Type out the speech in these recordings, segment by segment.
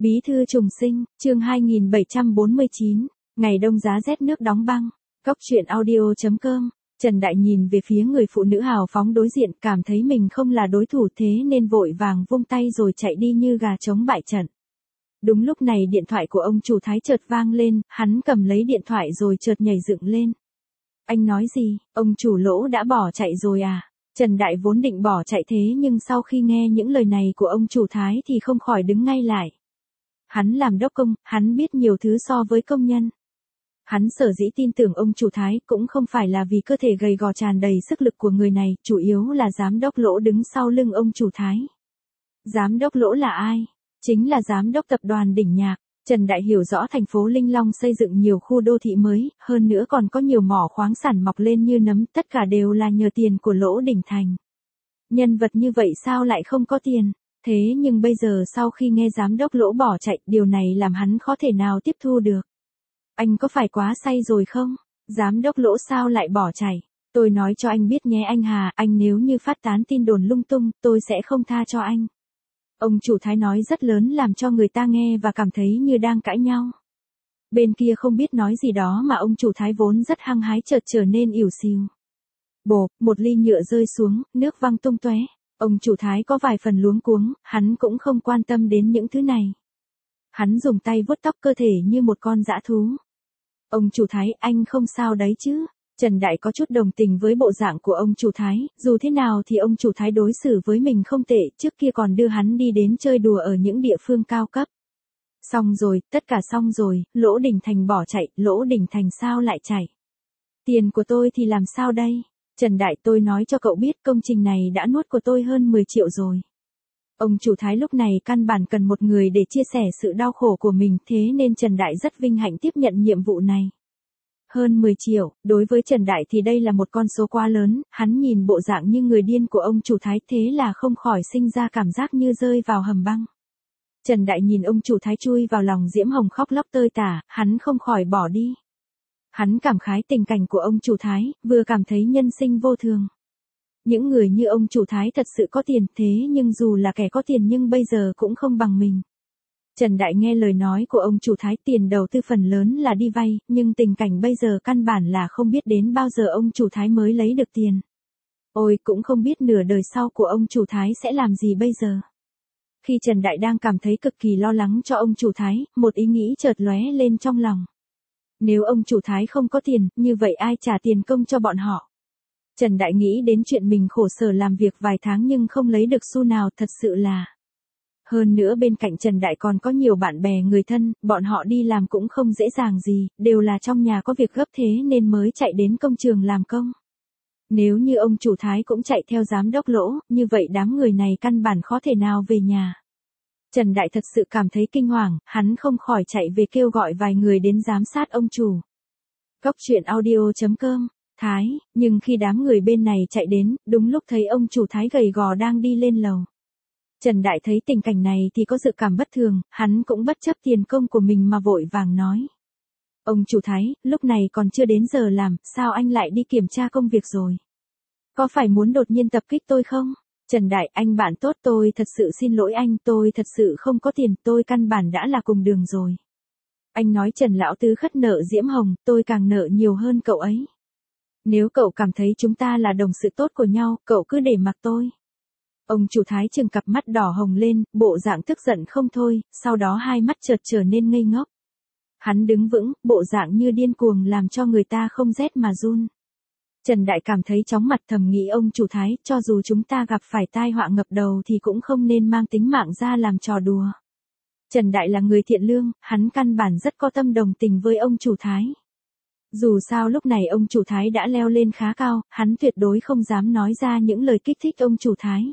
Bí thư trùng sinh, chương 2749, ngày đông giá rét nước đóng băng. Cóc truyện audio.com. Trần Đại nhìn về phía người phụ nữ hào phóng đối diện, cảm thấy mình không là đối thủ, thế nên vội vàng vung tay rồi chạy đi như gà trống bại trận. Đúng lúc này điện thoại của ông chủ Thái chợt vang lên, hắn cầm lấy điện thoại rồi chợt nhảy dựng lên. Anh nói gì, ông chủ Lỗ đã bỏ chạy rồi à? Trần Đại vốn định bỏ chạy thế nhưng sau khi nghe những lời này của ông chủ Thái thì không khỏi đứng ngay lại. Hắn làm đốc công, hắn biết nhiều thứ so với công nhân. Hắn sở dĩ tin tưởng ông chủ Thái cũng không phải là vì cơ thể gầy gò tràn đầy sức lực của người này, chủ yếu là giám đốc Lỗ đứng sau lưng ông chủ Thái. Giám đốc Lỗ là ai? Chính là giám đốc tập đoàn Đỉnh Nhạc. Trần Đại hiểu rõ thành phố Linh Long xây dựng nhiều khu đô thị mới, hơn nữa còn có nhiều mỏ khoáng sản mọc lên như nấm, tất cả đều là nhờ tiền của Lỗ Đỉnh Thành. Nhân vật như vậy sao lại không có tiền? Thế nhưng bây giờ sau khi nghe giám đốc Lỗ bỏ chạy, điều này làm hắn khó thể nào tiếp thu được. Anh có phải quá say rồi không? Giám đốc Lỗ sao lại bỏ chạy? Tôi nói cho anh biết nhé anh Hà, anh nếu như phát tán tin đồn lung tung, tôi sẽ không tha cho anh. Ông chủ Thái nói rất lớn làm cho người ta nghe và cảm thấy như đang cãi nhau. Bên kia không biết nói gì đó mà ông chủ Thái vốn rất hăng hái chợt trở nên ỉu xìu. Bộp, một ly nhựa rơi xuống, nước văng tung tóe. Ông chủ Thái có vài phần luống cuống, hắn cũng không quan tâm đến những thứ này. Hắn dùng tay vuốt tóc cơ thể như một con dã thú. Ông chủ Thái, anh không sao đấy chứ? Trần Đại có chút đồng tình với bộ dạng của ông chủ Thái, dù thế nào thì ông chủ Thái đối xử với mình không tệ, trước kia còn đưa hắn đi đến chơi đùa ở những địa phương cao cấp. Xong rồi, tất cả xong rồi, Lỗ Đỉnh Thành bỏ chạy, Lỗ Đỉnh Thành sao lại chạy? Tiền của tôi thì làm sao đây? Trần Đại, tôi nói cho cậu biết công trình này đã nuốt của tôi hơn 10 triệu rồi. Ông chủ Thái lúc này căn bản cần một người để chia sẻ sự đau khổ của mình, thế nên Trần Đại rất vinh hạnh tiếp nhận nhiệm vụ này. Hơn 10 triệu, đối với Trần Đại thì đây là một con số quá lớn, hắn nhìn bộ dạng như người điên của ông chủ Thái thế là không khỏi sinh ra cảm giác như rơi vào hầm băng. Trần Đại nhìn ông chủ Thái chui vào lòng Diễm Hồng khóc lóc tơi tả, hắn không khỏi bỏ đi. Hắn cảm khái tình cảnh của ông chủ Thái, vừa cảm thấy nhân sinh vô thường. Những người như ông chủ Thái thật sự có tiền, thế nhưng dù là kẻ có tiền nhưng bây giờ cũng không bằng mình. Trần Đại nghe lời nói của ông chủ Thái, tiền đầu tư phần lớn là đi vay, nhưng tình cảnh bây giờ căn bản là không biết đến bao giờ ông chủ Thái mới lấy được tiền. Ôi, cũng không biết nửa đời sau của ông chủ Thái sẽ làm gì bây giờ. Khi Trần Đại đang cảm thấy cực kỳ lo lắng cho ông chủ Thái, một ý nghĩ chợt lóe lên trong lòng. Nếu ông chủ Thái không có tiền, như vậy ai trả tiền công cho bọn họ? Trần Đại nghĩ đến chuyện mình khổ sở làm việc vài tháng nhưng không lấy được xu nào, thật sự là. Hơn nữa bên cạnh Trần Đại còn có nhiều bạn bè người thân, bọn họ đi làm cũng không dễ dàng gì, đều là trong nhà có việc gấp thế nên mới chạy đến công trường làm công. Nếu như ông chủ Thái cũng chạy theo giám đốc Lỗ, như vậy đám người này căn bản khó thể nào về nhà. Trần Đại thật sự cảm thấy kinh hoàng, hắn không khỏi chạy về kêu gọi vài người đến giám sát ông chủ. Cóc truyện audio.com. Thái, nhưng khi đám người bên này chạy đến, đúng lúc thấy ông chủ Thái gầy gò đang đi lên lầu. Trần Đại thấy tình cảnh này thì có dự cảm bất thường, hắn cũng bất chấp tiền công của mình mà vội vàng nói. Ông chủ Thái, lúc này còn chưa đến giờ làm, sao anh lại đi kiểm tra công việc rồi? Có phải muốn đột nhiên tập kích tôi không? Trần Đại, anh bạn tốt, tôi thật sự xin lỗi anh, tôi thật sự không có tiền, tôi căn bản đã là cùng đường rồi. Anh nói Trần Lão Tứ khất nợ Diễm Hồng, tôi càng nợ nhiều hơn cậu ấy. Nếu cậu cảm thấy chúng ta là đồng sự tốt của nhau, cậu cứ để mặc tôi. Ông chủ Thái trừng cặp mắt đỏ hồng lên, bộ dạng tức giận không thôi, sau đó hai mắt chợt trở nên ngây ngốc. Hắn đứng vững, bộ dạng như điên cuồng làm cho người ta không rét mà run. Trần Đại cảm thấy chóng mặt, thầm nghĩ ông chủ Thái, cho dù chúng ta gặp phải tai họa ngập đầu thì cũng không nên mang tính mạng ra làm trò đùa. Trần Đại là người thiện lương, hắn căn bản rất có tâm đồng tình với ông chủ Thái. Dù sao lúc này ông chủ Thái đã leo lên khá cao, hắn tuyệt đối không dám nói ra những lời kích thích ông chủ Thái.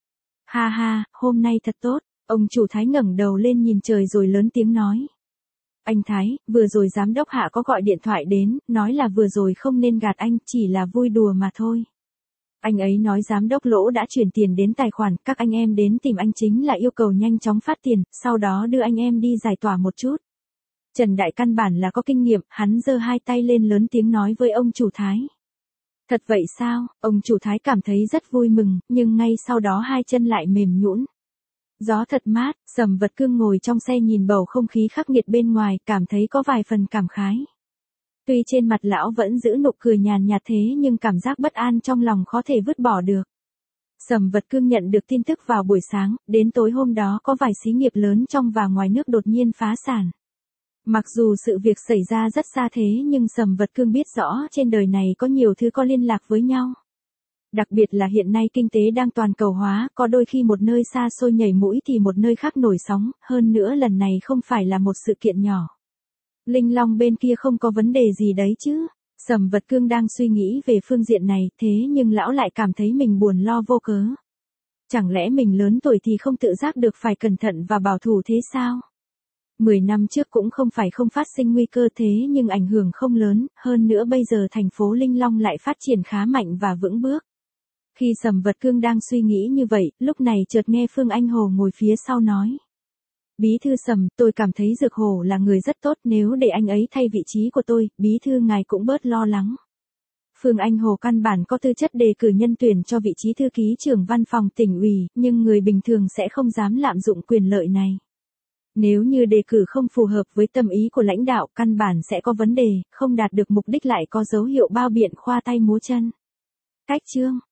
Ha ha, hôm nay thật tốt, ông chủ Thái ngẩng đầu lên nhìn trời rồi lớn tiếng nói. Anh Thái, vừa rồi giám đốc Hạ có gọi điện thoại đến, nói là vừa rồi không nên gạt anh, chỉ là vui đùa mà thôi. Anh ấy nói giám đốc Lỗ đã chuyển tiền đến tài khoản, các anh em đến tìm anh chính là yêu cầu nhanh chóng phát tiền, sau đó đưa anh em đi giải tỏa một chút. Trần Đại căn bản là có kinh nghiệm, hắn giơ hai tay lên lớn tiếng nói với ông chủ Thái. Thật vậy sao? Ông chủ Thái cảm thấy rất vui mừng, nhưng ngay sau đó hai chân lại mềm nhũn. Gió thật mát, Sầm Vật Cương ngồi trong xe nhìn bầu không khí khắc nghiệt bên ngoài, cảm thấy có vài phần cảm khái. Tuy trên mặt lão vẫn giữ nụ cười nhàn nhạt thế nhưng cảm giác bất an trong lòng khó thể vứt bỏ được. Sầm Vật Cương nhận được tin tức vào buổi sáng, đến tối hôm đó có vài xí nghiệp lớn trong và ngoài nước đột nhiên phá sản. Mặc dù sự việc xảy ra rất xa thế nhưng Sầm Vật Cương biết rõ trên đời này có nhiều thứ có liên lạc với nhau. Đặc biệt là hiện nay kinh tế đang toàn cầu hóa, có đôi khi một nơi xa xôi nhảy mũi thì một nơi khác nổi sóng, hơn nữa lần này không phải là một sự kiện nhỏ. Linh Long bên kia không có vấn đề gì đấy chứ. Sầm Vật Cương đang suy nghĩ về phương diện này, thế nhưng lão lại cảm thấy mình buồn lo vô cớ. Chẳng lẽ mình lớn tuổi thì không tự giác được phải cẩn thận và bảo thủ thế sao? 10 năm trước cũng không phải không phát sinh nguy cơ thế nhưng ảnh hưởng không lớn, hơn nữa bây giờ thành phố Linh Long lại phát triển khá mạnh và vững bước. Khi Sầm Vật Cương đang suy nghĩ như vậy, lúc này chợt nghe Phương Anh Hồ ngồi phía sau nói. Bí thư Sầm, tôi cảm thấy Dược Hổ là người rất tốt, nếu để anh ấy thay vị trí của tôi, bí thư ngài cũng bớt lo lắng. Phương Anh Hồ căn bản có tư chất đề cử nhân tuyển cho vị trí thư ký trưởng văn phòng tỉnh ủy, nhưng người bình thường sẽ không dám lạm dụng quyền lợi này. Nếu như đề cử không phù hợp với tâm ý của lãnh đạo, căn bản sẽ có vấn đề, không đạt được mục đích lại có dấu hiệu bao biện khoa tay múa chân. Cách chương